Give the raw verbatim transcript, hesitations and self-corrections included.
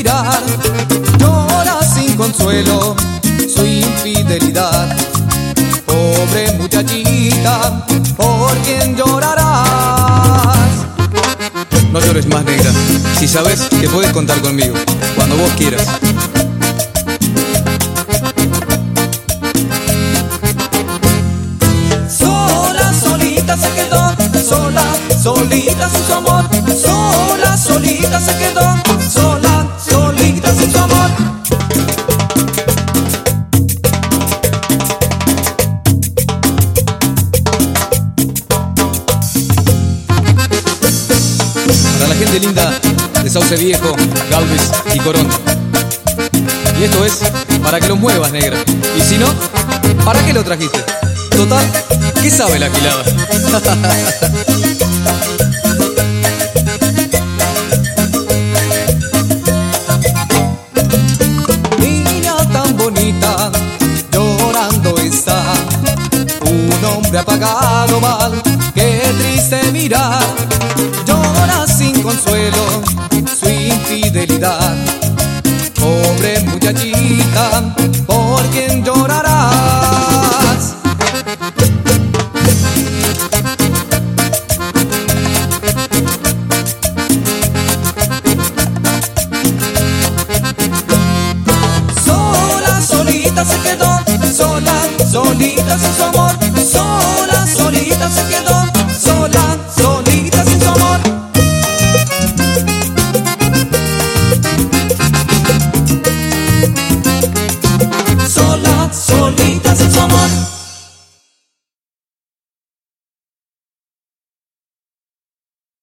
mirar. Llora sin consuelo su infidelidad. Pobre muchachita, ¿por quién llorarás? No llores más, negra, si sabes que puedes contar conmigo cuando vos quieras. Sola, solita se quedó, sola, solita sin su amor. Sola, solita se quedó, sola, solita sin su amor. Para la gente linda de Sauce Viejo, Galvez y Corón. Y esto es para que lo muevas, negra. Y si no, ¿para qué lo trajiste? Total, ¿qué sabe la gilada? Niña tan bonita, llorando está. Un hombre apagado mal, qué triste mirar. Llora sin consuelo su infidelidad. Pobre muchachita, ¿por quién llorarás? Sola, solita se quedó, sola, solita sin su amor.